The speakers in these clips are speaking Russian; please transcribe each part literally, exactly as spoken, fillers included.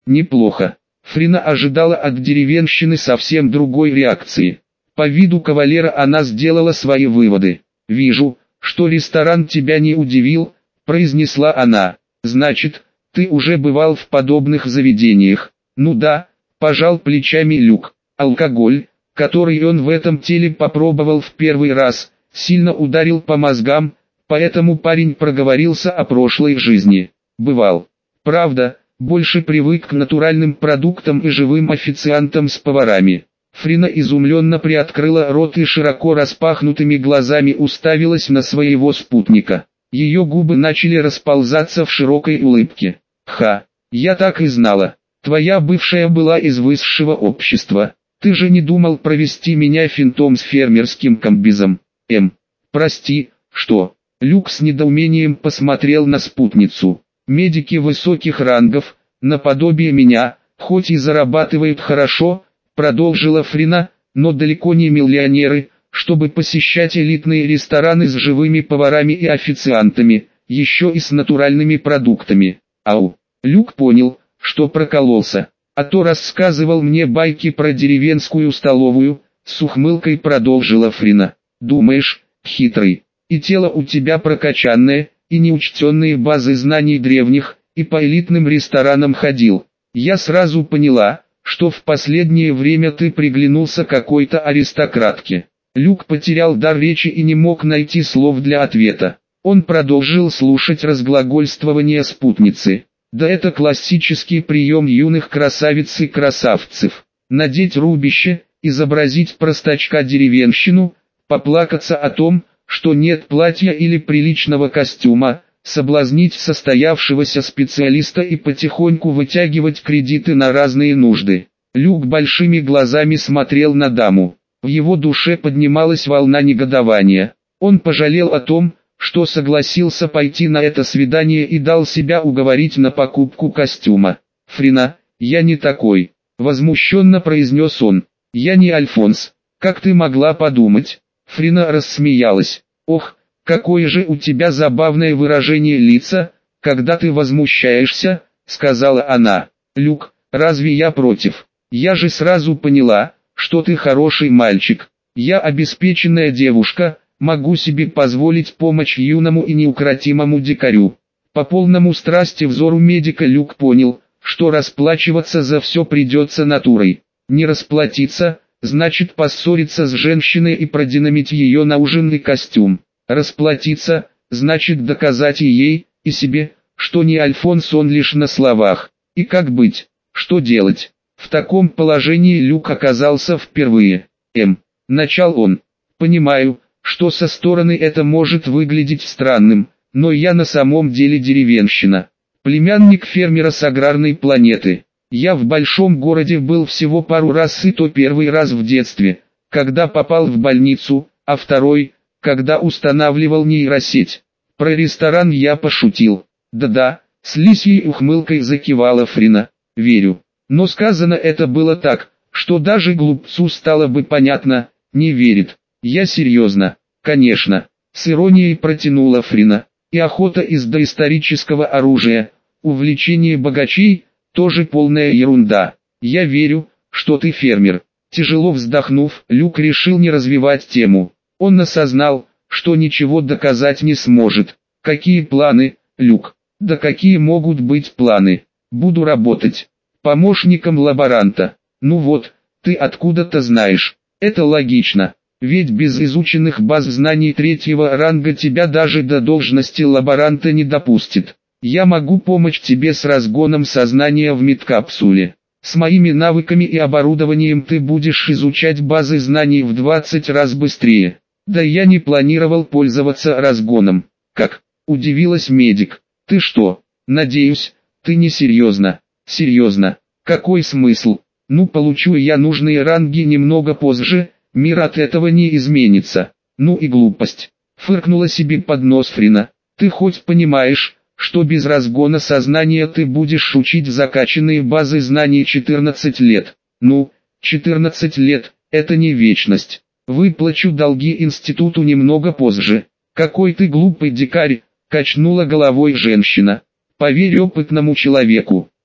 Неплохо. Фрина ожидала от деревенщины совсем другой реакции. По виду кавалера она сделала свои выводы. «Вижу, что ресторан тебя не удивил», — произнесла она. «Значит, ты уже бывал в подобных заведениях?» «Ну да», — пожал плечами Люк. Алкоголь, который он в этом теле попробовал в первый раз, сильно ударил по мозгам, поэтому парень проговорился о прошлой жизни. Бывал. Правда, больше привык к натуральным продуктам и живым официантам с поварами. Фрина изумленно приоткрыла рот и широко распахнутыми глазами уставилась на своего спутника. Ее губы начали расползаться в широкой улыбке. «Ха, я так и знала. Твоя бывшая была из высшего общества. Ты же не думал провести меня финтом с фермерским комбизом? Эм, прости, что?» Люк с недоумением посмотрел на спутницу. «Медики высоких рангов, наподобие меня, хоть и зарабатывают хорошо, продолжила Фрина, но далеко не миллионеры, чтобы посещать элитные рестораны с живыми поварами и официантами, еще и с натуральными продуктами. Ау!» Люк понял, что прокололся. «А то рассказывал мне байки про деревенскую столовую», с ухмылкой продолжила Фрина. «Думаешь, хитрый, и тело у тебя прокачанное, и неучтенные базы знаний древних, и по элитным ресторанам ходил. Я сразу поняла, что в последнее время ты приглянулся какой-то аристократке». Люк потерял дар речи и не мог найти слов для ответа. Он продолжил слушать разглагольствование спутницы. Да это классический прием юных красавиц и красавцев. Надеть рубище, изобразить простачка-деревенщину, поплакаться о том, что нет платья или приличного костюма, соблазнить состоявшегося специалиста и потихоньку вытягивать кредиты на разные нужды. Люк большими глазами смотрел на даму. В его душе поднималась волна негодования. Он пожалел о том, что согласился пойти на это свидание и дал себя уговорить на покупку костюма. «Фрина, я не такой», — возмущенно произнес он. «Я не Альфонс, как ты могла подумать?» Фрина рассмеялась. «Ох, какое же у тебя забавное выражение лица, когда ты возмущаешься», — сказала она. «Люк, разве я против? Я же сразу поняла, что ты хороший мальчик. Я обеспеченная девушка, могу себе позволить помочь юному и неукротимому дикарю». По полному страсти взору медика Люк понял, что расплачиваться за все придется натурой. Не расплатиться, значит поссориться с женщиной и продинамить ее науженный костюм. Расплатиться, значит доказать и ей, и себе, что не Альфонс он лишь на словах. И как быть? Что делать? В таком положении Люк оказался впервые. «Эм», — начал он, — «понимаю, что со стороны это может выглядеть странным, но я на самом деле деревенщина. Племянник фермера с аграрной планеты. Я в большом городе был всего пару раз, и то первый раз в детстве, когда попал в больницу, а второй, когда устанавливал нейросеть. Про ресторан я пошутил». «Да-да», — с лисьей ухмылкой закивала Фрина. «Верю. Но сказано это было так, что даже глупцу стало бы понятно, не верит. Я серьезно». «Конечно», — с иронией протянула Фрина. «И охота из доисторического оружия, увлечение богачей, тоже полная ерунда. Я верю, что ты фермер». Тяжело вздохнув, Люк решил не развивать тему. Он осознал, что ничего доказать не сможет. «Какие планы, Люк?» «Да какие могут быть планы? Буду работать помощником лаборанта». «Ну вот, ты откуда-то знаешь. Это логично, ведь без изученных баз знаний третьего ранга тебя даже до должности лаборанта не допустит. Я могу помочь тебе с разгоном сознания в медкапсуле. С моими навыками и оборудованием ты будешь изучать базы знаний в двадцать раз быстрее». «Да я не планировал пользоваться разгоном». «Как?» – удивилась медик. «Ты что? Надеюсь, ты не серьезно». «Серьезно? Какой смысл? Ну, получу я нужные ранги немного позже, мир от этого не изменится». «Ну и глупость», – фыркнула себе под нос Фрина. «Ты хоть понимаешь, что без разгона сознания ты будешь учить закачанные базы знаний четырнадцать лет? Ну, четырнадцать лет – это не вечность. Выплачу долги институту немного позже». «Какой ты глупый дикарь», – качнула головой женщина. «Поверь опытному человеку.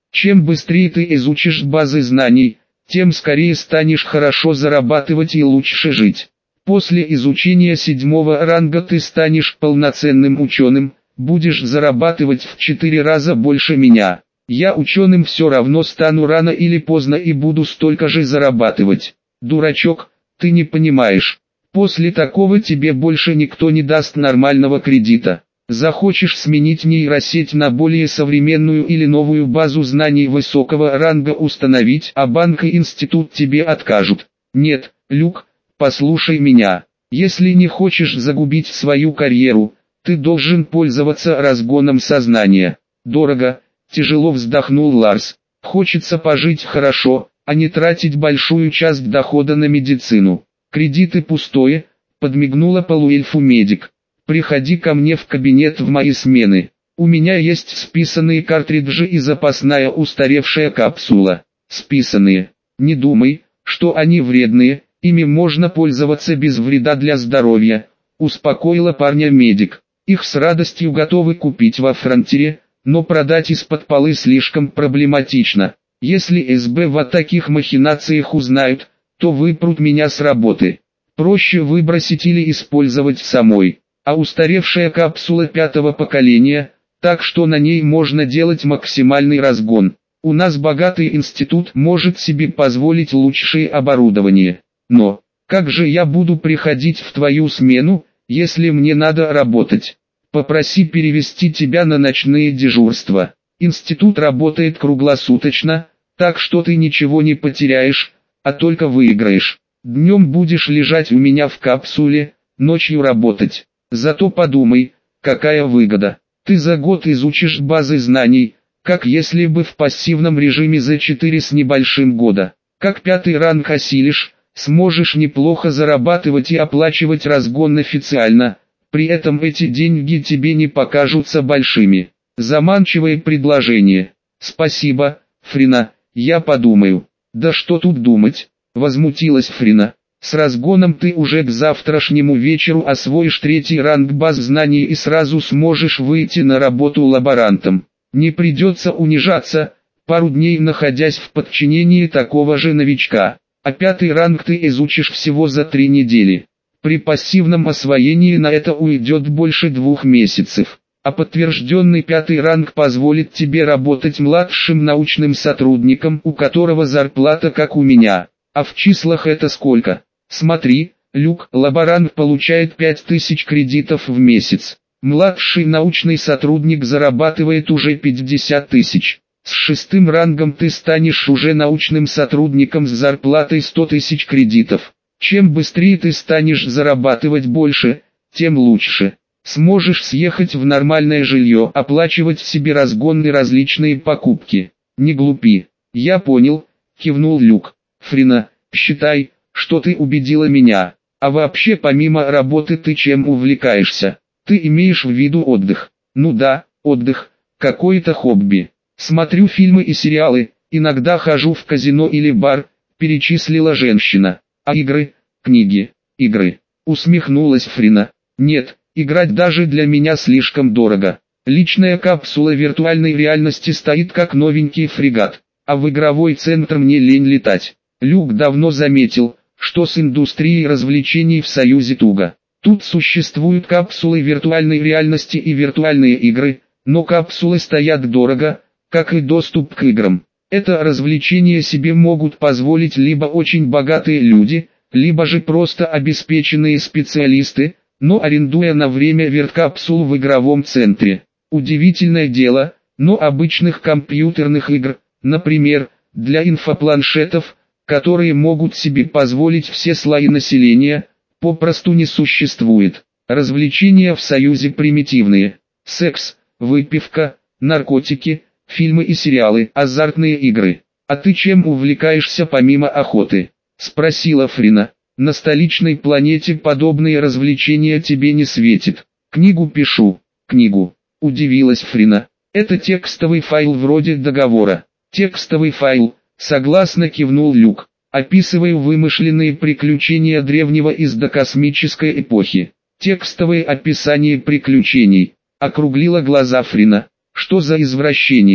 Чем быстрее ты изучишь базы знаний, тем скорее станешь хорошо зарабатывать и лучше жить. После изучения седьмого ранга ты станешь полноценным ученым, будешь зарабатывать в четыре раза больше меня. Я ученым все равно стану рано или поздно и буду столько же зарабатывать. Дурачок, ты не понимаешь. После такого тебе больше никто не даст нормального кредита. Захочешь сменить нейросеть на более современную или новую базу знаний высокого ранга установить, а банк и институт тебе откажут. Нет, Люк, послушай меня. Если не хочешь загубить свою карьеру, ты должен пользоваться разгоном сознания. Дорого, тяжело вздохнул Ларс. Хочется пожить хорошо, а не тратить большую часть дохода на медицину. Кредиты пустое, подмигнула полуэльфу медик. Приходи ко мне в кабинет в мои смены. У меня есть списанные картриджи и запасная устаревшая капсула. Списанные. Не думай, что они вредные, ими можно пользоваться без вреда для здоровья, успокоила парня медик. Их с радостью готовы купить во фронтире, но продать из-под полы слишком проблематично. Если эс бэ в таких махинациях узнают, то выпрут меня с работы. Проще выбросить или использовать самой. А устаревшая капсула пятого поколения, так что на ней можно делать максимальный разгон. У нас богатый институт может себе позволить лучшее оборудование. Но, как же я буду приходить в твою смену, если мне надо работать? Попроси перевести тебя на ночные дежурства. Институт работает круглосуточно, так что ты ничего не потеряешь, а только выиграешь. Днем будешь лежать у меня в капсуле, ночью работать. Зато подумай, какая выгода. Ты за год изучишь базы знаний, как если бы в пассивном режиме за четыре с небольшим года. Как пятый ранг осилишь, сможешь неплохо зарабатывать и оплачивать разгон официально. При этом эти деньги тебе не покажутся большими. Заманчивое предложение. Спасибо, Фрина, я подумаю. Да что тут думать, возмутилась Фрина. С разгоном ты уже к завтрашнему вечеру освоишь третий ранг баз знаний и сразу сможешь выйти на работу лаборантом. Не придется унижаться, пару дней находясь в подчинении такого же новичка. А пятый ранг ты изучишь всего за три недели. При пассивном освоении на это уйдет больше двух месяцев. А подтвержденный пятый ранг позволит тебе работать младшим научным сотрудником, у которого зарплата как у меня. А в числах это сколько? Смотри, Люк, лаборант получает пять тысяч кредитов в месяц. Младший научный сотрудник зарабатывает уже пятьдесят тысяч. С шестым рангом ты станешь уже научным сотрудником с зарплатой сто тысяч кредитов. Чем быстрее ты станешь зарабатывать больше, тем лучше. Сможешь съехать в нормальное жилье, оплачивать себе разгон и различные покупки. Не глупи. Я понял, кивнул Люк. Фрина, считай, что ты убедила меня. А вообще помимо работы ты чем увлекаешься? Ты имеешь в виду отдых? Ну да, отдых, какое-то хобби. Смотрю фильмы и сериалы, иногда хожу в казино или бар, перечислила женщина. А игры, книги, игры. Усмехнулась Фрина. Нет, играть даже для меня слишком дорого. Личная капсула виртуальной реальности стоит как новенький фрегат, а в игровой центр мне лень летать. Люк давно заметил, что с индустрией развлечений в Союзе туго. Тут существуют капсулы виртуальной реальности и виртуальные игры, но капсулы стоят дорого, как и доступ к играм. Это развлечения себе могут позволить либо очень богатые люди, либо же просто обеспеченные специалисты, но арендуя на время верткапсулу в игровом центре. Удивительное дело, но обычных компьютерных игр, например, для инфопланшетов, которые могут себе позволить все слои населения, попросту не существует. Развлечения в Союзе примитивные. Секс, выпивка, наркотики, фильмы и сериалы, азартные игры. А ты чем увлекаешься помимо охоты? Спросила Фрина. На столичной планете подобные развлечения тебе не светит. Книгу пишу. Книгу. Удивилась Фрина. Это текстовый файл вроде договора. Текстовый файл, согласно кивнул Люк. Описываю вымышленные приключения древнего из докосмической эпохи. Текстовое описание приключений. Округлила глаза Фрина. Что за извращение?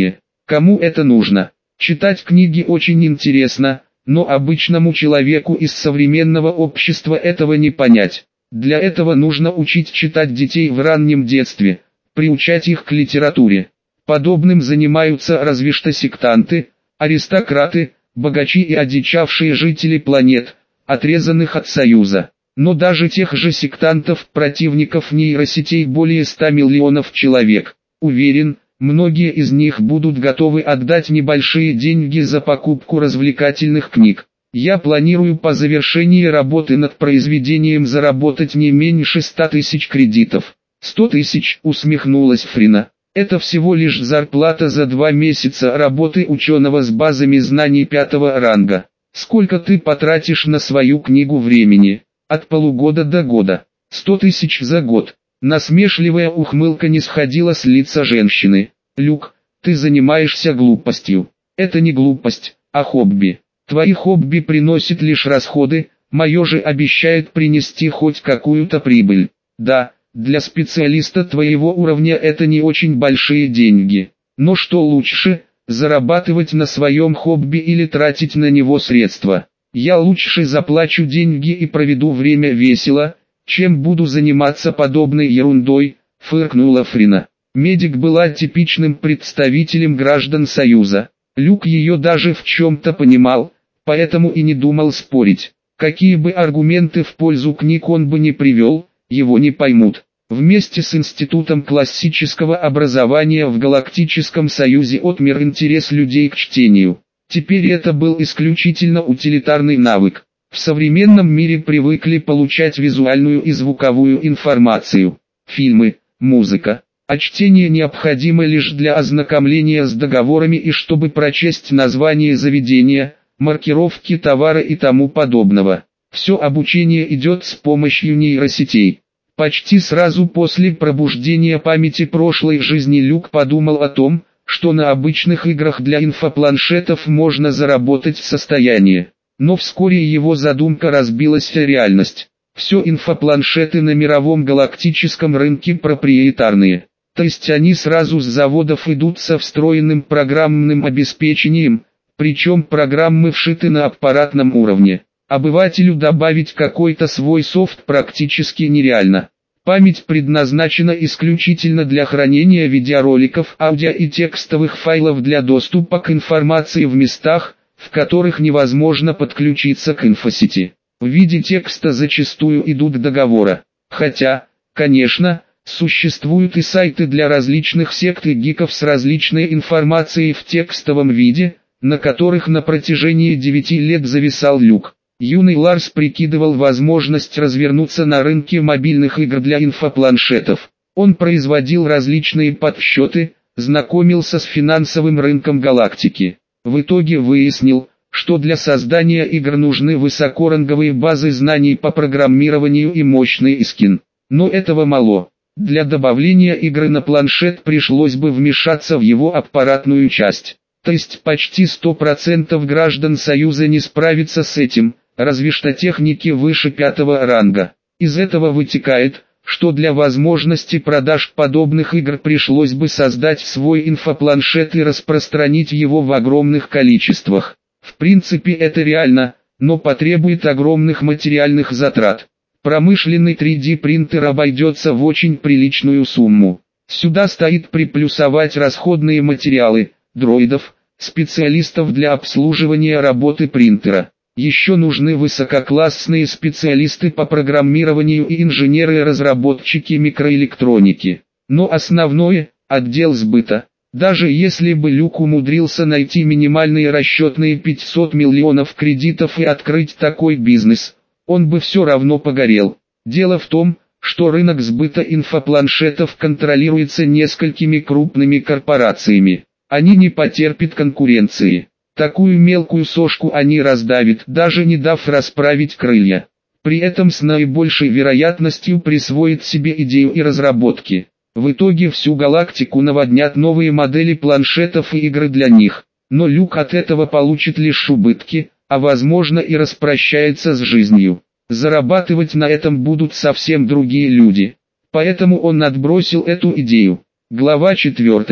Кому это нужно? Читать книги очень интересно, но обычному человеку из современного общества этого не понять. Для этого нужно учить читать детей в раннем детстве, приучать их к литературе. Подобным занимаются разве что сектанты, аристократы, богачи и одичавшие жители планет, отрезанных от Союза. Но даже тех же сектантов, противников нейросетей более ста миллионов человек. Уверен, многие из них будут готовы отдать небольшие деньги за покупку развлекательных книг. Я планирую по завершении работы над произведением заработать не меньше ста тысяч кредитов. сто тысяч, усмехнулась Фрина. Это всего лишь зарплата за два месяца работы ученого с базами знаний пятого ранга. Сколько ты потратишь на свою книгу времени? От полугода до года. сто тысяч за год. Насмешливая ухмылка не сходила с лица женщины. Люк, ты занимаешься глупостью. Это не глупость, а хобби. Твои хобби приносят лишь расходы, мое же обещает принести хоть какую-то прибыль. Да, для специалиста твоего уровня это не очень большие деньги. Но что лучше, зарабатывать на своем хобби или тратить на него средства? Я лучше заплачу деньги и проведу время весело, чем буду заниматься подобной ерундой, фыркнула Фрина. Медик была типичным представителем граждан Союза. Люк ее даже в чем-то понимал, поэтому и не думал спорить. Какие бы аргументы в пользу книг он бы не привел, его не поймут. Вместе с Институтом классического образования в Галактическом Союзе отмер интерес людей к чтению. Теперь это был исключительно утилитарный навык. В современном мире привыкли получать визуальную и звуковую информацию, фильмы, музыка. А чтение необходимо лишь для ознакомления с договорами и чтобы прочесть название заведения, маркировки товара и тому подобного. Все обучение идет с помощью нейросетей. Почти сразу после пробуждения памяти прошлой жизни Люк подумал о том, что на обычных играх для инфопланшетов можно заработать состояние. Но вскоре его задумка разбилась о реальность. Все инфопланшеты на мировом галактическом рынке проприетарные. То есть они сразу с заводов идут со встроенным программным обеспечением, причем программы вшиты на аппаратном уровне. Обывателю добавить какой-то свой софт практически нереально. Память предназначена исключительно для хранения видеороликов, аудио и текстовых файлов для доступа к информации в местах, в которых невозможно подключиться к инфосети. В виде текста зачастую идут договоры. Хотя, конечно, существуют и сайты для различных сект и гиков с различной информацией в текстовом виде, на которых на протяжении девяти лет зависал Люк. Юный Ларс прикидывал возможность развернуться на рынке мобильных игр для инфопланшетов. Он производил различные подсчеты, знакомился с финансовым рынком галактики. В итоге выяснил, что для создания игр нужны высокоранговые базы знаний по программированию и мощный скин. Но этого мало. Для добавления игры на планшет пришлось бы вмешаться в его аппаратную часть. То есть почти сто процентов граждан Союза не справится с этим, разве что техники выше пятого ранга. Из этого вытекает, что для возможности продаж подобных игр пришлось бы создать свой инфопланшет и распространить его в огромных количествах. В принципе это реально, но потребует огромных материальных затрат. Промышленный три дэ принтер обойдется в очень приличную сумму. Сюда стоит приплюсовать расходные материалы, дроидов, специалистов для обслуживания работы принтера. Еще нужны высококлассные специалисты по программированию и инженеры-разработчики микроэлектроники. Но основное – отдел сбыта. Даже если бы Люк умудрился найти минимальные расчетные пятьсот миллионов кредитов и открыть такой бизнес, он бы все равно погорел. Дело в том, что рынок сбыта инфопланшетов контролируется несколькими крупными корпорациями. Они не потерпят конкуренции. Такую мелкую сошку они раздавят, даже не дав расправить крылья. При этом с наибольшей вероятностью присвоит себе идею и разработки. В итоге всю галактику наводнят новые модели планшетов и игры для них. Но Люк от этого получит лишь убытки, а возможно и распрощается с жизнью. Зарабатывать на этом будут совсем другие люди. Поэтому он отбросил эту идею. Глава четвертая.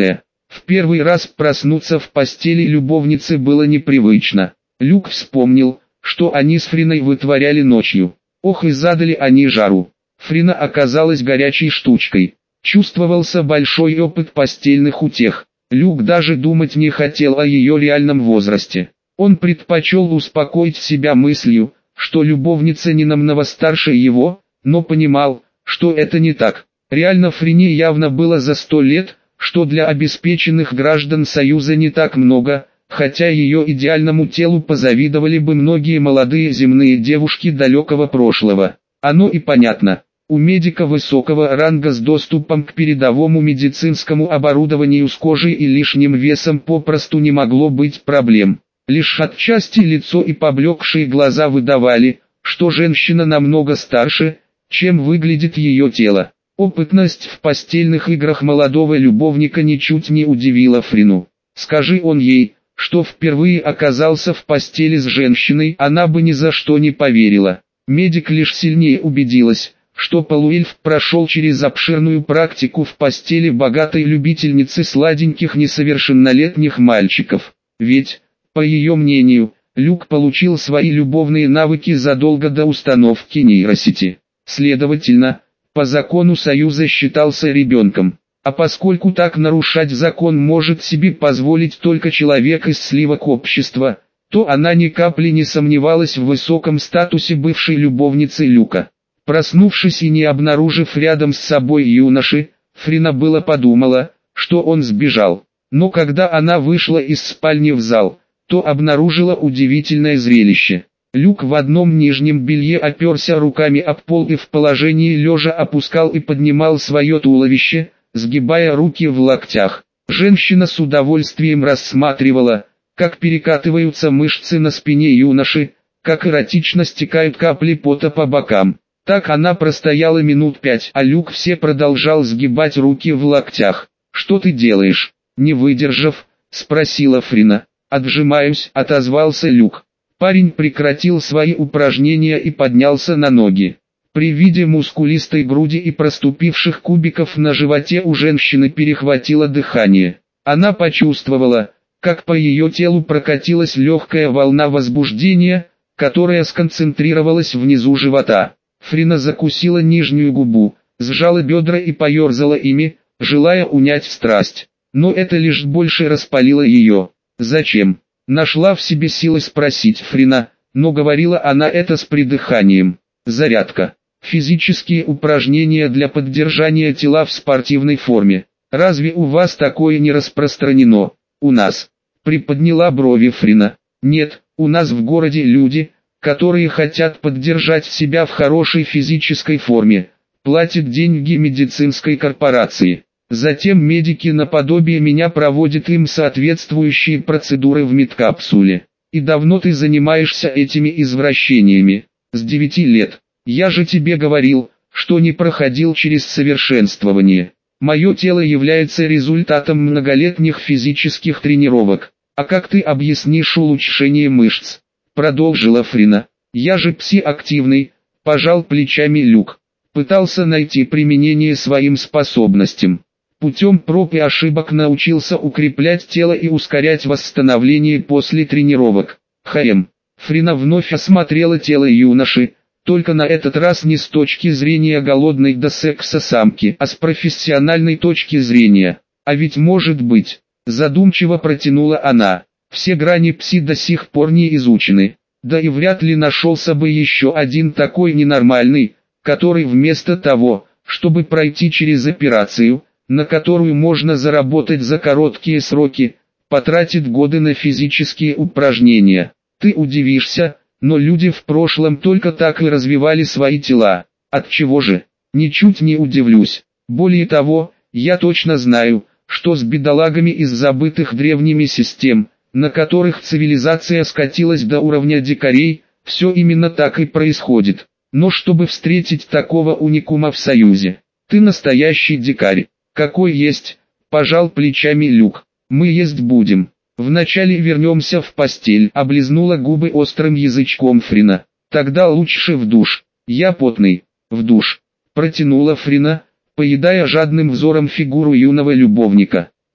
В первый раз проснуться в постели любовницы было непривычно. Люк вспомнил, что они с Фриной вытворяли ночью. Ох, и задали они жару. Фрина оказалась горячей штучкой. Чувствовался большой опыт постельных утех. Люк даже думать не хотел о ее реальном возрасте. Он предпочел успокоить себя мыслью, что любовница не намного старше его, но понимал, что это не так. Реально Фрине явно было за сто лет, что для обеспеченных граждан Союза не так много, хотя ее идеальному телу позавидовали бы многие молодые земные девушки далекого прошлого. Оно и понятно. У медика высокого ранга с доступом к передовому медицинскому оборудованию с кожей и лишним весом попросту не могло быть проблем. Лишь отчасти лицо и поблекшие глаза выдавали, что женщина намного старше, чем выглядит ее тело. Опытность в постельных играх молодого любовника ничуть не удивила Фрину. Скажи он ей, что впервые оказался в постели с женщиной, она бы ни за что не поверила. Медик лишь сильнее убедилась, что Полуэльф прошел через обширную практику в постели богатой любительницы сладеньких несовершеннолетних мальчиков. Ведь, по ее мнению, Люк получил свои любовные навыки задолго до установки нейросети. Следовательно, по закону Союза считался ребенком. А поскольку так нарушать закон может себе позволить только человек из сливок общества, то она ни капли не сомневалась в высоком статусе бывшей любовницы Люка. Проснувшись и не обнаружив рядом с собой юноши, Фрина было подумала, что он сбежал. Но когда она вышла из спальни в зал, то обнаружила удивительное зрелище. Люк в одном нижнем белье оперся руками об пол и в положении лежа опускал и поднимал свое туловище, сгибая руки в локтях. Женщина с удовольствием рассматривала, как перекатываются мышцы на спине юноши, как эротично стекают капли пота по бокам. Так она простояла минут пять, а Люк все продолжал сгибать руки в локтях. «Что ты делаешь?» Не выдержав, спросила Фрина. «Отжимаюсь», — отозвался Люк. Парень прекратил свои упражнения и поднялся на ноги. При виде мускулистой груди и проступивших кубиков на животе у женщины перехватило дыхание. Она почувствовала, как по ее телу прокатилась легкая волна возбуждения, которая сконцентрировалась внизу живота. Фрина закусила нижнюю губу, сжала бедра и поерзала ими, желая унять страсть. Но это лишь больше распалило ее. «Зачем?» Нашла в себе силы спросить Фрина, но говорила она это с придыханием. «Зарядка. Физические упражнения для поддержания тела в спортивной форме. Разве у вас такое не распространено?» «У нас». Приподняла брови Фрина. «Нет, у нас в городе люди, которые хотят поддержать себя в хорошей физической форме, платят деньги медицинской корпорации. Затем медики наподобие меня проводят им соответствующие процедуры в медкапсуле. И давно ты занимаешься этими извращениями?» «С девяти лет. Я же тебе говорил, что не проходил через совершенствование. Мое тело является результатом многолетних физических тренировок. А как ты объяснишь улучшение мышц?» Продолжила Фрина. «Я же псиактивный», – пожал плечами Люк. Пытался найти применение своим способностям. Путем проб и ошибок научился укреплять тело и ускорять восстановление после тренировок. Хм. Фрина вновь осмотрела тело юноши, только на этот раз не с точки зрения голодной до секса самки, а с профессиональной точки зрения. «А ведь может быть», – задумчиво протянула она, – «все грани пси до сих пор не изучены. Да и вряд ли нашелся бы еще один такой ненормальный, который вместо того, чтобы пройти через операцию, на которую можно заработать за короткие сроки, потратит годы на физические упражнения. Ты удивишься, но люди в прошлом только так и развивали свои тела. Отчего же? Ничуть не удивлюсь. Более того, я точно знаю, что с бедолагами из забытых древними систем, на которых цивилизация скатилась до уровня дикарей, все именно так и происходит. Но чтобы встретить такого уникума в Союзе, ты настоящий дикарь». «Какой есть?» – пожал плечами Люк. «Мы есть будем. Вначале вернемся в постель», – облизнула губы острым язычком Фрина. «Тогда лучше в душ. Я потный». «В душ», – протянула Фрина, поедая жадным взором фигуру юного любовника.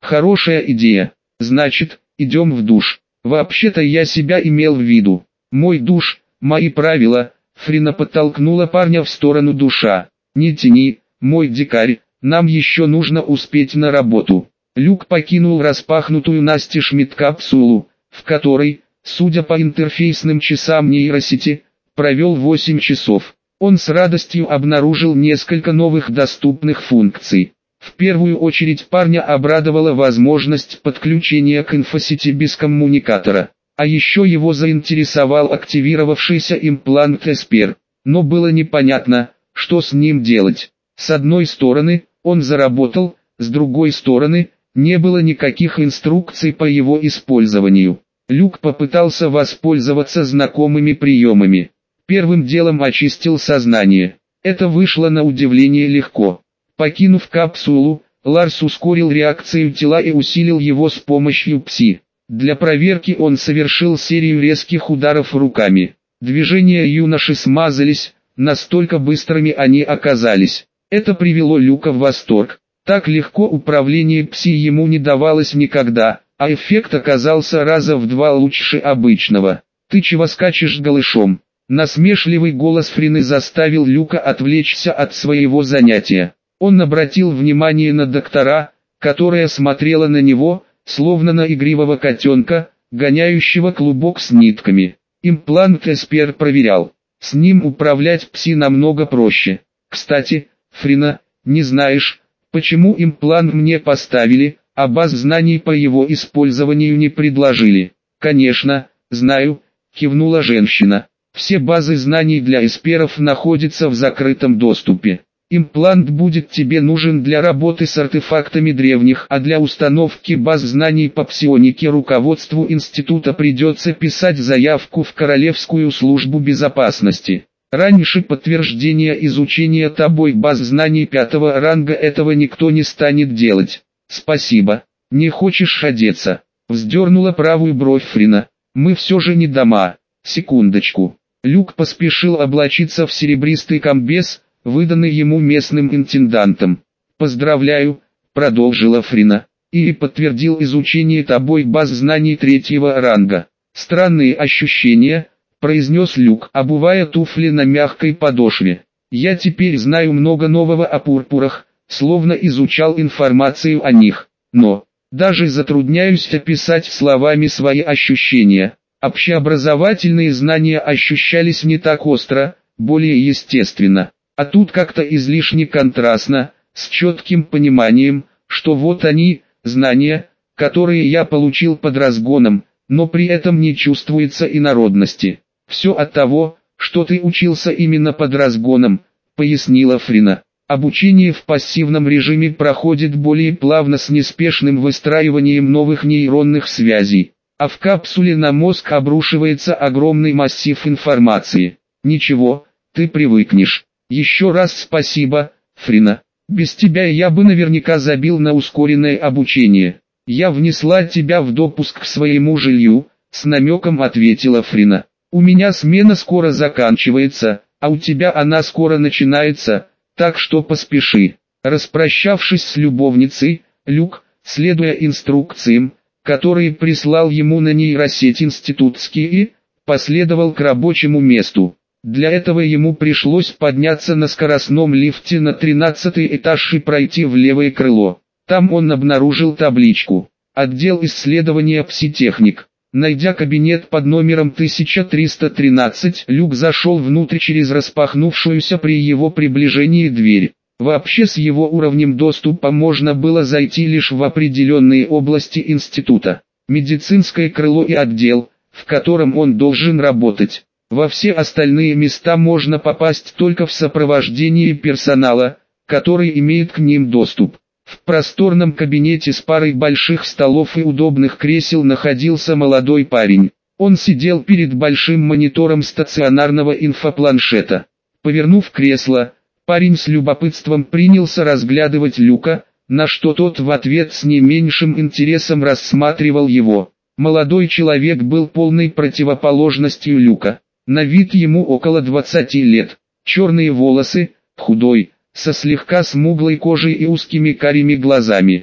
Хорошая идея. Значит, идем в душ. Вообще-то я себя имел в виду. Мой душ, мои правила. Фрина подтолкнула парня в сторону душа. Не тяни, мой дикарь, нам еще нужно успеть на работу. Люк покинул распахнутую настежь медкапсулу, в которой, судя по интерфейсным часам нейросети, провел восемь часов. Он с радостью обнаружил несколько новых доступных функций. В первую очередь парня обрадовала возможность подключения к инфосети без коммуникатора. А еще его заинтересовал активировавшийся имплант Эспер. Но было непонятно, что с ним делать. С одной стороны, он заработал, с другой стороны, не было никаких инструкций по его использованию. Люк попытался воспользоваться знакомыми приемами. Первым делом очистил сознание. Это вышло на удивление легко. Покинув капсулу, Ларс ускорил реакцию тела и усилил его с помощью пси. Для проверки он совершил серию резких ударов руками. Движения юноши смазались, настолько быстрыми они оказались. Это привело Люка в восторг. Так легко управление пси ему не давалось никогда, а эффект оказался раза в два лучше обычного. «Ты чего скачешь голышом?» Насмешливый голос Фрины заставил Люка отвлечься от своего занятия. Он обратил внимание на доктора, которая смотрела на него, словно на игривого котенка, гоняющего клубок с нитками. Имплант Эспер проверял. С ним управлять пси намного проще. Кстати, Фрина, не знаешь, почему имплант мне поставили, а баз знаний по его использованию не предложили? Конечно, знаю, кивнула женщина. Все базы знаний для эсперов находятся в закрытом доступе. Имплант будет тебе нужен для работы с артефактами древних, а для установки баз знаний по псионике руководству института придется писать заявку в Королевскую службу безопасности. Раньше подтверждения изучения тобой баз знаний пятого ранга этого никто не станет делать. Спасибо. Не хочешь одеться? Вздернула правую бровь Фрина. Мы все же не дома. Секундочку. Люк поспешил облачиться в серебристый комбез, выданный ему местным интендантом. «Поздравляю», — продолжила Фрина, — «и подтвердил изучение тобой баз знаний третьего ранга». «Странные ощущения», — произнес Люк, обувая туфли на мягкой подошве. «Я теперь знаю много нового о пурпурах, словно изучал информацию о них, но даже затрудняюсь описать словами свои ощущения. Общеобразовательные знания ощущались не так остро, более естественно. А тут как-то излишне контрастно, с четким пониманием, что вот они, знания, которые я получил под разгоном, но при этом не чувствуется инородности. Все от того, что ты учился именно под разгоном», — пояснила Фрина. «Обучение в пассивном режиме проходит более плавно с неспешным выстраиванием новых нейронных связей, а в капсуле на мозг обрушивается огромный массив информации. Ничего, ты привыкнешь. Еще раз спасибо, Фрина. Без тебя я бы наверняка забил на ускоренное обучение. Я внесла тебя в допуск к своему жилью», — с намеком ответила Фрина. «У меня смена скоро заканчивается, а у тебя она скоро начинается, так что поспеши». Распрощавшись с любовницей, Люк, следуя инструкциям, которые прислал ему на нейросеть институтский, последовал к рабочему месту. Для этого ему пришлось подняться на скоростном лифте на тринадцатый этаж и пройти в левое крыло. Там он обнаружил табличку «Отдел исследования пситехник». Найдя кабинет под номером тысяча триста тринадцать, Люк зашел внутрь через распахнувшуюся при его приближении дверь. Вообще с его уровнем доступа можно было зайти лишь в определенные области института. Медицинское крыло и отдел, в котором он должен работать. Во все остальные места можно попасть только в сопровождении персонала, который имеет к ним доступ. В просторном кабинете с парой больших столов и удобных кресел находился молодой парень. Он сидел перед большим монитором стационарного инфопланшета. Повернув кресло, парень с любопытством принялся разглядывать Люка, на что тот в ответ с не меньшим интересом рассматривал его. Молодой человек был полной противоположностью Люка. На вид ему около двадцати лет. Черные волосы, худой, со слегка смуглой кожей и узкими карими глазами.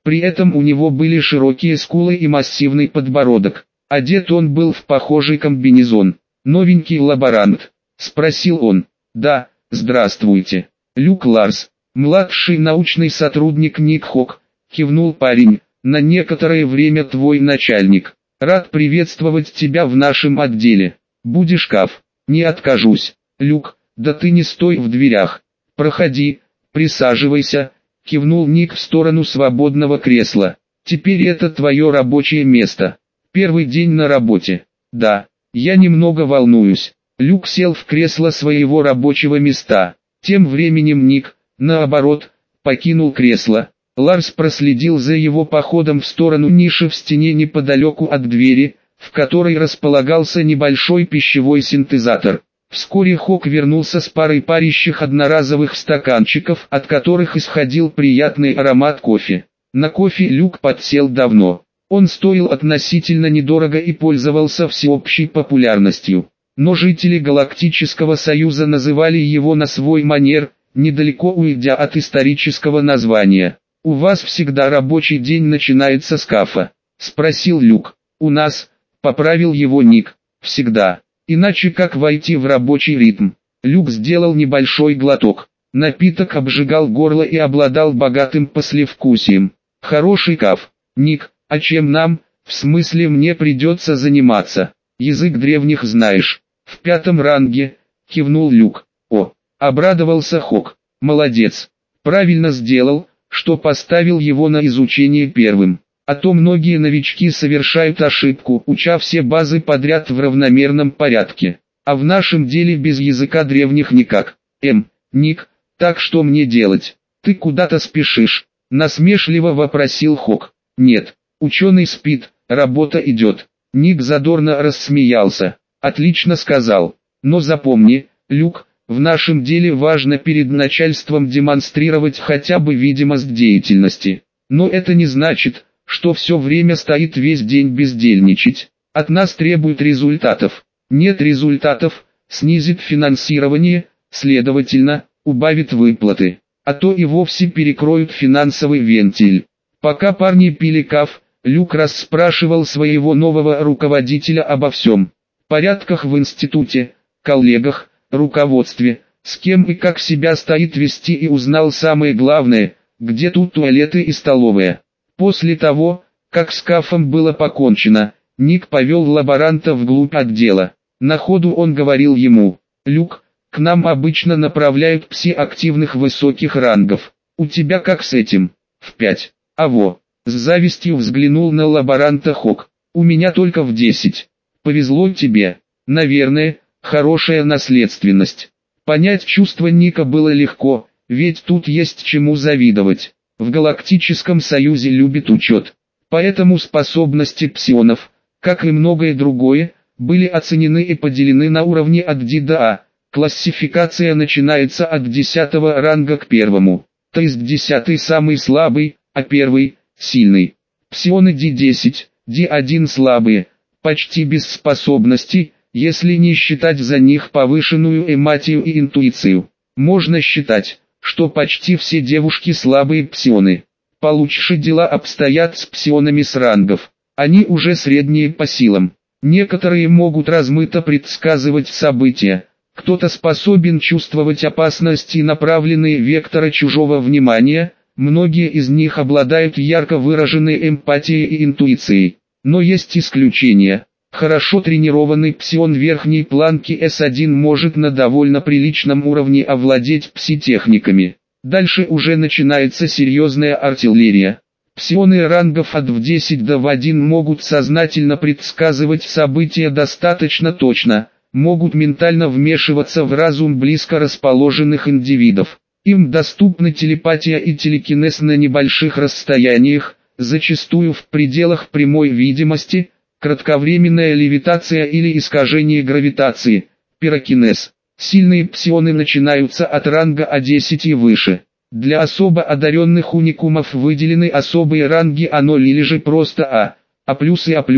При этом у него были широкие скулы и массивный подбородок. Одет он был в похожий комбинезон. «Новенький лаборант?» – спросил он. «Да, здравствуйте. Люк Ларс, младший научный сотрудник Ник Хок», – кивнул парень. «На некоторое время твой начальник. Рад приветствовать тебя в нашем отделе. Будешь каф?» «Не откажусь. Люк, да ты не стой в дверях. Проходи, присаживайся», – кивнул Ник в сторону свободного кресла. «Теперь это твое рабочее место. Первый день на работе». «Да, я немного волнуюсь». Люк сел в кресло своего рабочего места. Тем временем Ник, наоборот, покинул кресло. Ларс проследил за его походом в сторону ниши в стене неподалеку от двери, в которой располагался небольшой пищевой синтезатор. Вскоре Хок вернулся с парой парящих одноразовых стаканчиков, от которых исходил приятный аромат кофе. На кофе Люк подсел давно. Он стоил относительно недорого и пользовался всеобщей популярностью. Но жители Галактического Союза называли его на свой манер, недалеко уйдя от исторического названия. «У вас всегда рабочий день начинается с кафа?» – спросил Люк. «У нас», – поправил его Ник, – «всегда. Иначе как войти в рабочий ритм?» Люк сделал небольшой глоток. Напиток обжигал горло и обладал богатым послевкусием. «Хороший каф. Ник, а чем нам, в смысле мне придется заниматься? Язык древних знаешь?» «В пятом ранге», – кивнул Люк. «О», – обрадовался Хок. «Молодец. Правильно сделал, что поставил его на изучение первым. А то многие новички совершают ошибку, уча все базы подряд в равномерном порядке. А в нашем деле без языка древних никак. Эм, Ник, так что мне делать? Ты куда-то спешишь?» – насмешливо вопросил Хок. «Нет, ученый спит, работа идет». Ник задорно рассмеялся. «Отлично сказал. Но запомни, Люк, в нашем деле важно перед начальством демонстрировать хотя бы видимость деятельности. Но это не значит, что все время стоит весь день бездельничать. От нас требуют результатов. Нет результатов, снизит финансирование, следовательно, убавит выплаты. А то и вовсе перекроют финансовый вентиль». Пока парни пили каф, Люк расспрашивал своего нового руководителя обо всем. Порядках в институте, коллегах, руководстве, с кем и как себя стоит вести, и узнал самое главное, где тут туалеты и столовая. После того, как с кафом было покончено, Ник повел лаборанта вглубь отдела. На ходу он говорил ему: «Люк, к нам обычно направляют пси-активных высоких рангов. У тебя как с этим?» «В пять. А во». С завистью взглянул на лаборанта Хок. «У меня только в десять. Повезло тебе. Наверное, хорошая наследственность». Понять чувство Ника было легко, ведь тут есть чему завидовать. В Галактическом Союзе любят учет. Поэтому способности псионов, как и многое другое, были оценены и поделены на уровне от Ди до А. Классификация начинается от десятого ранга к первому. То есть десятый самый слабый, а первый – сильный. Псионы Ди десять, Ди один слабые, почти без способностей, если не считать за них повышенную эмпатию и интуицию. Можно считать, что почти все девушки слабые псионы. Получше дела обстоят с псионами с рангов. Они уже средние по силам. Некоторые могут размыто предсказывать события. Кто-то способен чувствовать опасность и направленные векторы чужого внимания. Многие из них обладают ярко выраженной эмпатией и интуицией. Но есть исключения. Хорошо тренированный псион верхней планки эс один может на довольно приличном уровне овладеть пси-техниками. Дальше уже начинается серьезная артиллерия. Псионы рангов от в десять до в один могут сознательно предсказывать события достаточно точно, могут ментально вмешиваться в разум близко расположенных индивидов. Им доступны телепатия и телекинез на небольших расстояниях, зачастую в пределах прямой видимости, кратковременная левитация или искажение гравитации, пирокинез. Сильные псионы начинаются от ранга А десять и выше. Для особо одаренных уникумов выделены особые ранги А ноль или же просто А, А+, и А++.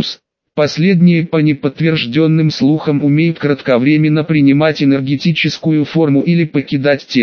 Последние по неподтвержденным слухам умеют кратковременно принимать энергетическую форму или покидать тело.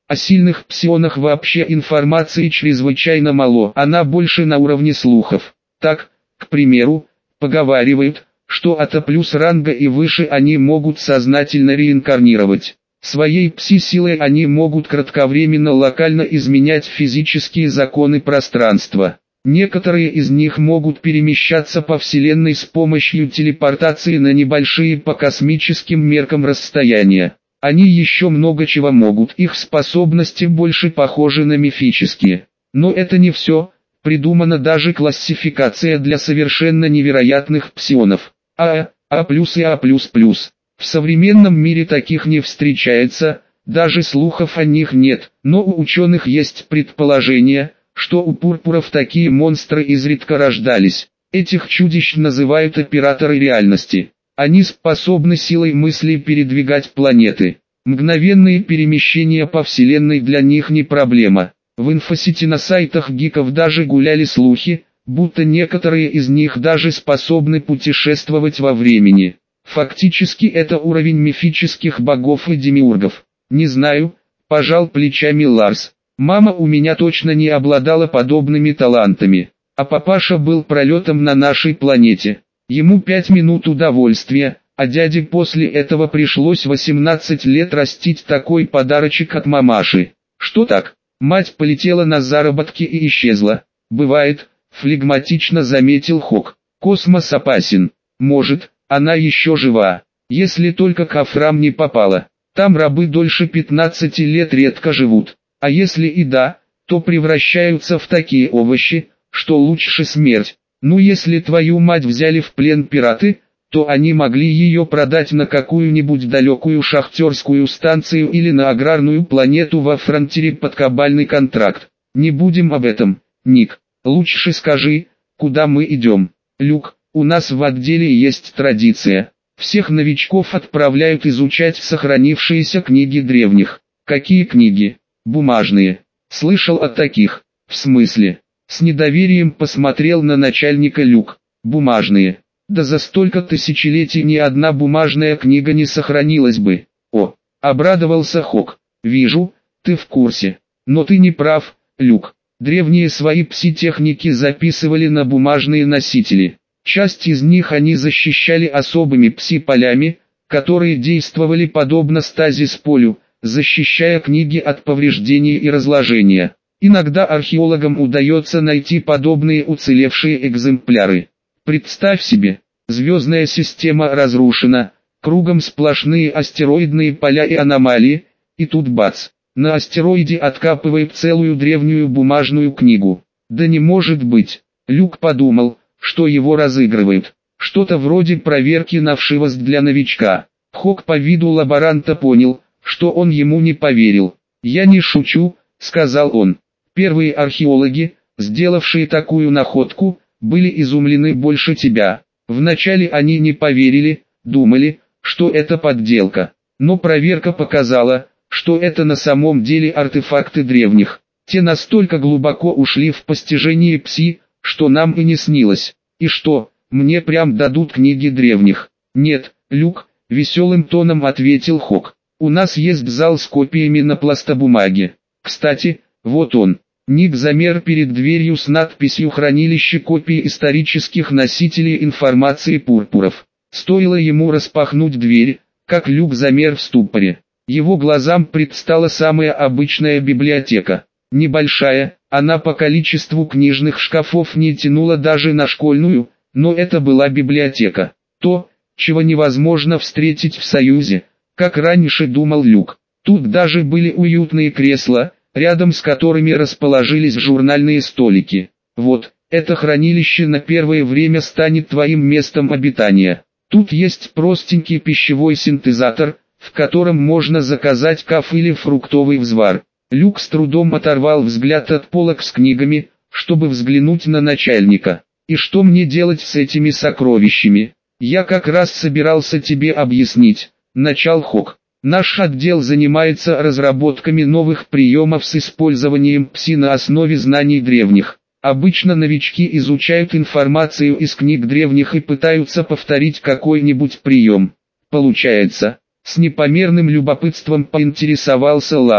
О сильных псионах вообще информации чрезвычайно мало, она больше на уровне слухов. Так, к примеру, поговаривают, что от А плюс ранга и выше они могут сознательно реинкарнировать. Своей пси-силой они могут кратковременно локально изменять физические законы пространства. Некоторые из них могут перемещаться по Вселенной с помощью телепортации на небольшие по космическим меркам расстояния. Они еще много чего могут, их способности больше похожи на мифические. Но это не все, придумана даже классификация для совершенно невероятных псионов. А, А плюс и А плюс плюс. В современном мире таких не встречается, даже слухов о них нет, но у ученых есть предположение, что у пурпуров такие монстры изредка рождались. Этих чудищ называют операторы реальности. Они способны силой мысли передвигать планеты. Мгновенные перемещения по Вселенной для них не проблема. В инфосети на сайтах гиков даже гуляли слухи, будто некоторые из них даже способны путешествовать во времени. Фактически это уровень мифических богов и демиургов. Не знаю, пожал плечами Ларс. Мама у меня точно не обладала подобными талантами. А папаша был пролетом на нашей планете. Ему пять минут удовольствия, а дяде после этого пришлось восемнадцать лет растить такой подарочек от мамаши. Что так? Мать полетела на заработки и исчезла. Бывает, флегматично заметил Хок. Космос опасен. Может, она еще жива. Если только к Афрам не попала. Там рабы дольше пятнадцати лет редко живут. А если и да, то превращаются в такие овощи, что лучше смерть. Ну если твою мать взяли в плен пираты, то они могли ее продать на какую-нибудь далекую шахтерскую станцию или на аграрную планету во фронтире под кабальный контракт. Не будем об этом, Ник. Лучше скажи, куда мы идем. Люк, у нас в отделе есть традиция. Всех новичков отправляют изучать сохранившиеся книги древних. Какие книги? Бумажные. Слышал о таких. В смысле? С недоверием посмотрел на начальника Люк. Бумажные. Да за столько тысячелетий ни одна бумажная книга не сохранилась бы. О, обрадовался Хок. Вижу, ты в курсе. Но ты не прав, Люк. Древние свои пси-техники записывали на бумажные носители. Часть из них они защищали особыми пси-полями, которые действовали подобно стазис-полю, защищая книги от повреждений и разложения. Иногда археологам удается найти подобные уцелевшие экземпляры. Представь себе, звездная система разрушена, кругом сплошные астероидные поля и аномалии, и тут бац, на астероиде откапывают целую древнюю бумажную книгу. Да не может быть. Люк подумал, что его разыгрывают. Что-то вроде проверки на вшивость для новичка. Хок по виду лаборанта понял, что он ему не поверил. «Я не шучу», — сказал он. «Первые археологи, сделавшие такую находку, были изумлены больше тебя. Вначале они не поверили, думали, что это подделка. Но проверка показала, что это на самом деле артефакты древних. Те настолько глубоко ушли в постижение пси, что нам и не снилось. И что, мне прям дадут книги древних?» «Нет, Люк», — веселым тоном ответил Хок. «У нас есть зал с копиями на пластобумаге. Кстати, вот он». Ник замер перед дверью с надписью «Хранилище копий исторических носителей информации пурпуров». Стоило ему распахнуть дверь, как Люк замер в ступоре. Его глазам предстала самая обычная библиотека. Небольшая, она по количеству книжных шкафов не тянула даже на школьную, но это была библиотека. То, чего невозможно встретить в Союзе, как раньше думал Люк. Тут даже были уютные кресла, рядом с которыми расположились журнальные столики. Вот, это хранилище на первое время станет твоим местом обитания. Тут есть простенький пищевой синтезатор, в котором можно заказать кафе или фруктовый взвар. Люк с трудом оторвал взгляд от полок с книгами, чтобы взглянуть на начальника. «И что мне делать с этими сокровищами? Я как раз собирался тебе объяснить», — начал Хок. «Наш отдел занимается разработками новых приемов с использованием пси на основе знаний древних. Обычно новички изучают информацию из книг древних и пытаются повторить какой-нибудь прием. Получается?» С непомерным любопытством поинтересовался Ларс.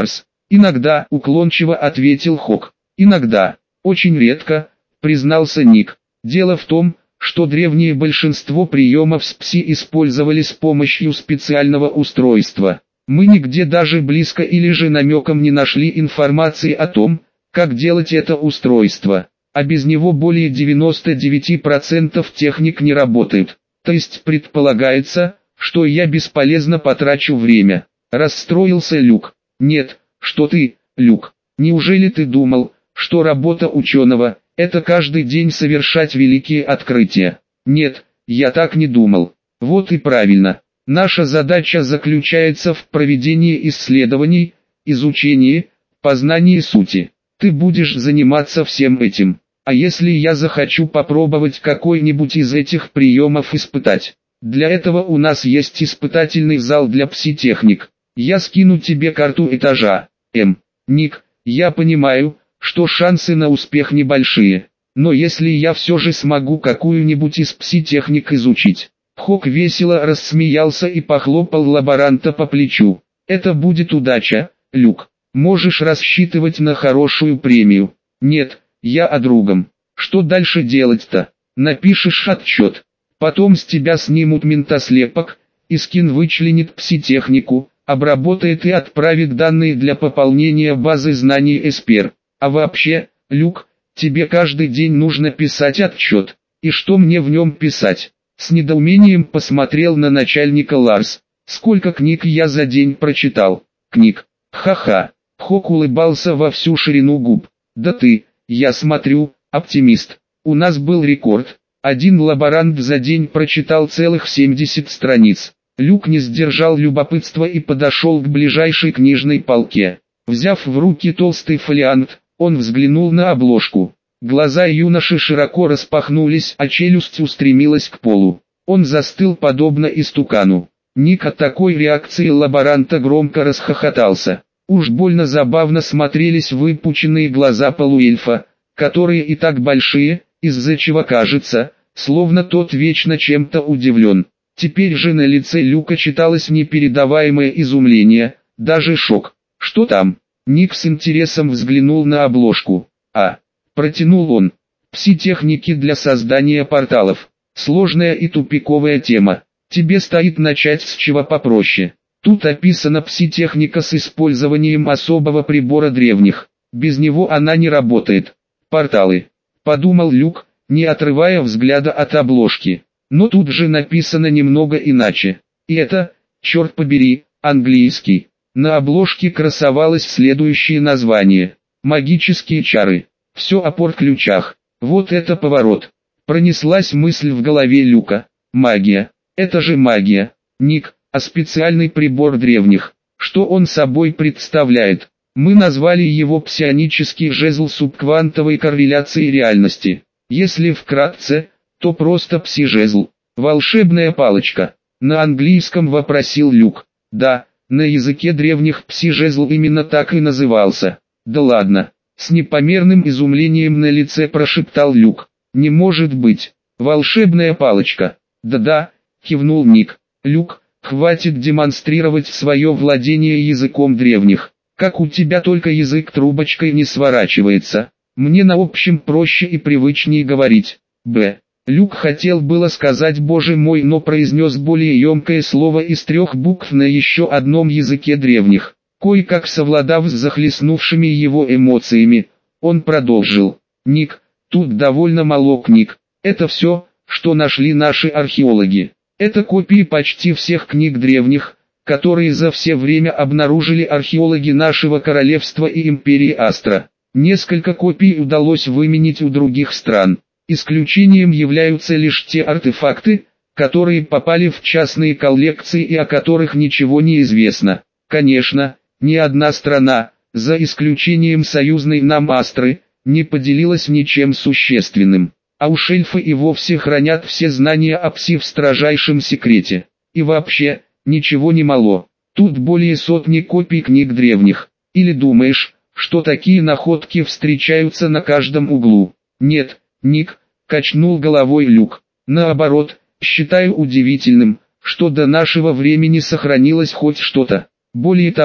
Иногда, уклончиво ответил Хок. Иногда, очень редко, признался Ник. Дело в том, что древнее большинство приемов с ПСИ использовали с помощью специального устройства. Мы нигде даже близко или же намеком не нашли информации о том, как делать это устройство, а без него более девяноста девяти процентов техник не работают. То есть предполагается, что я бесполезно потрачу время. Расстроился Люк. Нет, что ты, Люк, неужели ты думал, что работа ученого – это каждый день совершать великие открытия? Нет, я так не думал. Вот и правильно. Наша задача заключается в проведении исследований, изучении, познании сути. Ты будешь заниматься всем этим. А если я захочу попробовать какой-нибудь из этих приемов испытать? Для этого у нас есть испытательный зал для пси-техник. Я скину тебе карту этажа. М. Ник, я понимаю, что шансы на успех небольшие. Но если я все же смогу какую-нибудь из пси-техник изучить. Хок весело рассмеялся и похлопал лаборанта по плечу. Это будет удача, Люк. Можешь рассчитывать на хорошую премию. Нет, я о другом. Что дальше делать-то? Напишешь отчет. Потом с тебя снимут ментослепок, и скин вычленит пси-технику, обработает и отправит данные для пополнения базы знаний Эспер. А вообще, Люк, тебе каждый день нужно писать отчет. И что мне в нем писать? С недоумением посмотрел на начальника Ларс. Сколько книг я за день прочитал? Книг. Ха-ха. Хок улыбался во всю ширину губ. Да ты, я смотрю, оптимист. У нас был рекорд. Один лаборант за день прочитал целых семьдесят страниц. Люк не сдержал любопытства и подошел к ближайшей книжной полке. Взяв в руки толстый фолиант, он взглянул на обложку. Глаза юноши широко распахнулись, а челюсть устремилась к полу. Он застыл подобно истукану. Ник от такой реакции лаборанта громко расхохотался. Уж больно забавно смотрелись выпученные глаза полуэльфа, которые и так большие, из-за чего кажется, словно тот вечно чем-то удивлен. Теперь же на лице Люка читалось непередаваемое изумление, даже шок. Что там? Ник с интересом взглянул на обложку. А, протянул он. Пси-техники для создания порталов. Сложная и тупиковая тема. Тебе стоит начать с чего попроще. Тут описана пси-техника с использованием особого прибора древних. Без него она не работает. Порталы. Подумал Люк, не отрывая взгляда от обложки. Но тут же написано немного иначе. И это, черт побери, английский. На обложке красовалось следующее название. Магические чары. Все о порт-ключах. Вот это поворот. Пронеслась мысль в голове Люка. Магия. Это же магия. Ник, а специальный прибор древних. Что он собой представляет? Мы назвали его псионический жезл субквантовой корреляции реальности. Если вкратце, то просто пси-жезл. Волшебная палочка. На английском вопросил Люк. Да, на языке древних пси-жезл именно так и назывался. Да ладно. С непомерным изумлением на лице прошептал Люк. Не может быть. Волшебная палочка. Да-да, кивнул Ник. Люк, хватит демонстрировать свое владение языком древних. Как у тебя только язык трубочкой не сворачивается. Мне на общем проще и привычнее говорить. Б. Люк хотел было сказать «Боже мой», но произнес более емкое слово из трех букв на еще одном языке древних. Кое-как совладав с захлестнувшими его эмоциями, он продолжил. Ник, тут довольно мало книг. Это все, что нашли наши археологи. Это копии почти всех книг древних, которые за все время обнаружили археологи нашего королевства и империи Астра. Несколько копий удалось выменить у других стран. Исключением являются лишь те артефакты, которые попали в частные коллекции и о которых ничего не известно. Конечно, ни одна страна, за исключением союзной нам Астры, не поделилась ничем существенным. А уж эльфы и вовсе хранят все знания о пси в строжайшем секрете. И вообще, ничего не мало. Тут более сотни копий книг древних. Или думаешь, что такие находки встречаются на каждом углу? Нет, Ник, качнул головой Люк. Наоборот, считаю удивительным, что до нашего времени сохранилось хоть что-то. Более того,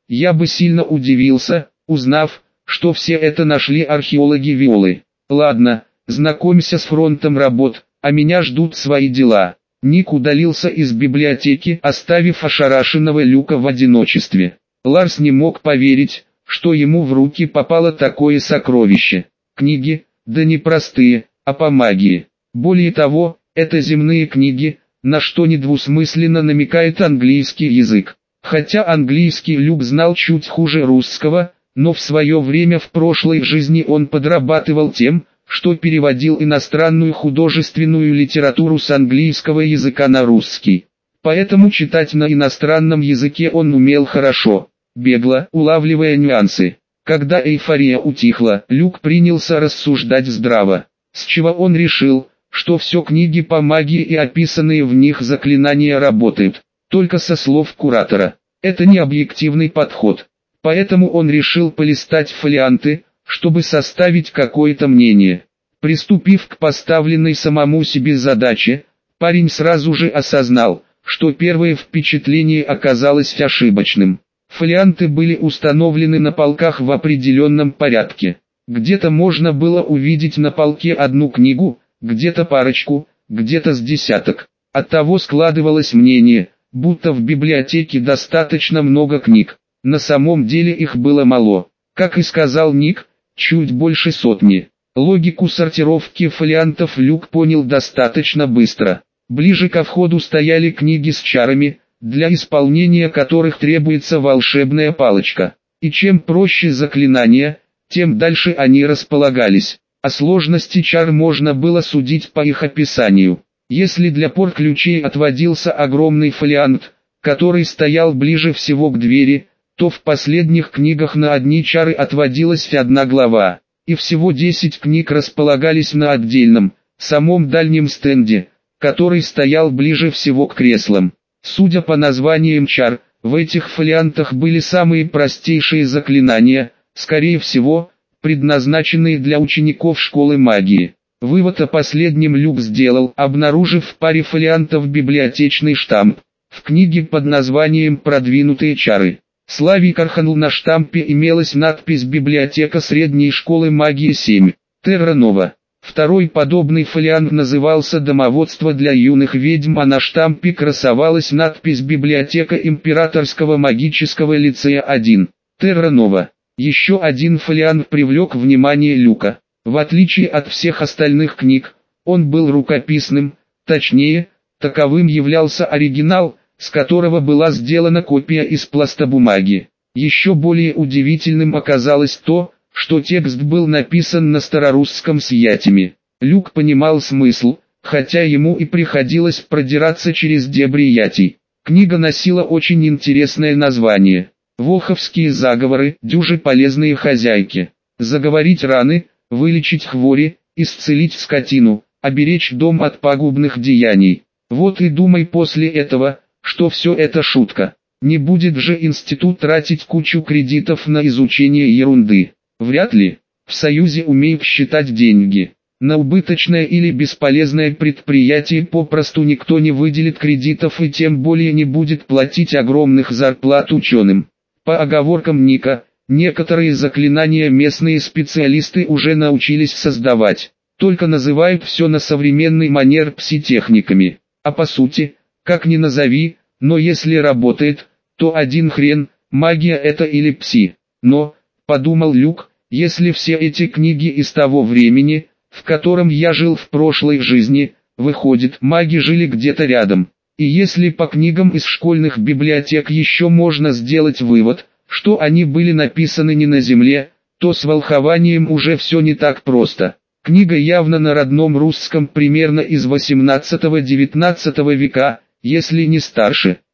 Я бы сильно удивился, узнав, что все это нашли археологи Виолы. Ладно, знакомься с фронтом работ, а меня ждут свои дела. Ник удалился из библиотеки, оставив ошарашенного Люка в одиночестве. Ларс не мог поверить, что ему в руки попало такое сокровище. Книги, да не простые, а по магии. Более того, это земные книги, на что недвусмысленно намекает английский язык. Хотя английский Люк знал чуть хуже русского, но в свое время в прошлой жизни он подрабатывал тем, что переводил иностранную художественную литературу с английского языка на русский. Поэтому читать на иностранном языке он умел хорошо, бегло улавливая нюансы. Когда эйфория утихла, Люк принялся рассуждать здраво, с чего он решил, что все книги по магии и описанные в них заклинания работают только со слов куратора. Это не объективный подход. Поэтому он решил полистать фолианты, чтобы составить какое-то мнение. Приступив к поставленной самому себе задаче, парень сразу же осознал, что первое впечатление оказалось ошибочным. Фолианты были установлены на полках в определенном порядке. Где-то можно было увидеть на полке одну книгу, где-то парочку, где-то с десяток. Оттого складывалось мнение, будто в библиотеке достаточно много книг. На самом деле их было мало. Как и сказал Ник, чуть больше сотни. Логику сортировки фолиантов Люк понял достаточно быстро. Ближе ко входу стояли книги с чарами, для исполнения которых требуется волшебная палочка. И чем проще заклинания, тем дальше они располагались. О сложности чар можно было судить по их описанию. Если для пор-ключей отводился огромный фолиант, который стоял ближе всего к двери, то в последних книгах на одни чары отводилась одна глава, и всего десять книг располагались на отдельном, самом дальнем стенде, который стоял ближе всего к креслам. Судя по названиям чар, в этих фолиантах были самые простейшие заклинания, скорее всего, предназначенные для учеников школы магии. Вывод о последнем Люк сделал, обнаружив в паре фолиантов библиотечный штамп. В книге под названием «Продвинутые чары» Славик арханул на штампе имелась надпись «Библиотека средней школы магии семь, Терра Нова». Второй подобный фолиант назывался «Домоводство для юных ведьм», а на штампе красовалась надпись «Библиотека императорского магического лицея один, Терра Нова». Еще один фолиант привлек внимание Люка. В отличие от всех остальных книг, он был рукописным, точнее, таковым являлся оригинал, с которого была сделана копия из пластобумаги. Еще более удивительным оказалось то, что текст был написан на старорусском с ятями. Люк понимал смысл, хотя ему и приходилось продираться через дебри ятий. Книга носила очень интересное название. «Воховские заговоры, дюжи полезные хозяйки. Заговорить раны, вылечить хвори, исцелить скотину, оберечь дом от пагубных деяний». Вот и думай после этого, что все это шутка. Не будет же институт тратить кучу кредитов на изучение ерунды. Вряд ли. В Союзе умеют считать деньги. На убыточное или бесполезное предприятие попросту никто не выделит кредитов и тем более не будет платить огромных зарплат ученым. По оговоркам Ника, некоторые заклинания местные специалисты уже научились создавать. Только называют все на современный манер пси-техниками. А по сути, как ни назови, но если работает, то один хрен, магия это или пси. Но, подумал Люк, если все эти книги из того времени, в котором я жил в прошлой жизни, выходит, маги жили где-то рядом. И если по книгам из школьных библиотек еще можно сделать вывод, что они были написаны не на земле, то с волхованием уже все не так просто. Книга явно на родном русском примерно из восемнадцатого-девятнадцатого века, если не старше.